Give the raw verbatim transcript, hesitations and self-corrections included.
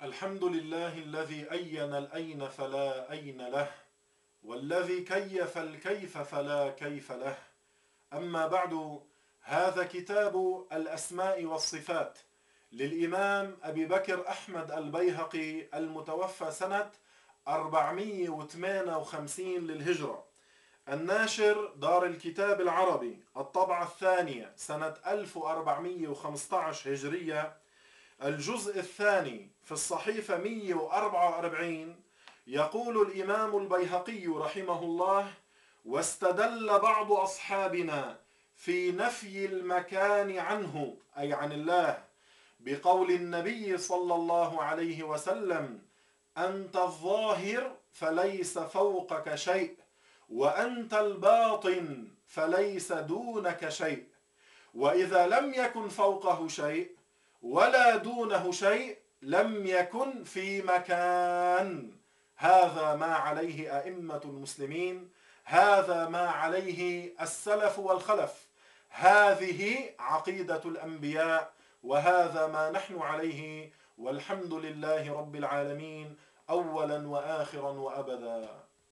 الحمد لله الذي أين الأين فلا أين له، والذي كيف الكيف فلا كيف له. أما بعد، هذا كتاب الأسماء والصفات للإمام أبي بكر أحمد البيهقي المتوفى سنة أربعمئة وثمانية وخمسين للهجرة، الناشر دار الكتاب العربي، الطبعة الثانية سنة ألف وأربعمئة وخمسة عشر هجرية، الجزء الثاني في الصحيفة مئة وأربعة وأربعين. يقول الإمام البيهقي رحمه الله: واستدل بعض أصحابنا في نفي المكان عنه، أي عن الله، بقول النبي صلى الله عليه وسلم: أنت الظاهر فليس فوقك شيء، وأنت الباطن فليس دونك شيء، وإذا لم يكن فوقه شيء ولا دونه شيء لم يكن في مكان. هذا ما عليه أئمة المسلمين، هذا ما عليه السلف والخلف، هذه عقيدة الأنبياء، وهذا ما نحن عليه، والحمد لله رب العالمين أولا وآخرا وأبدا.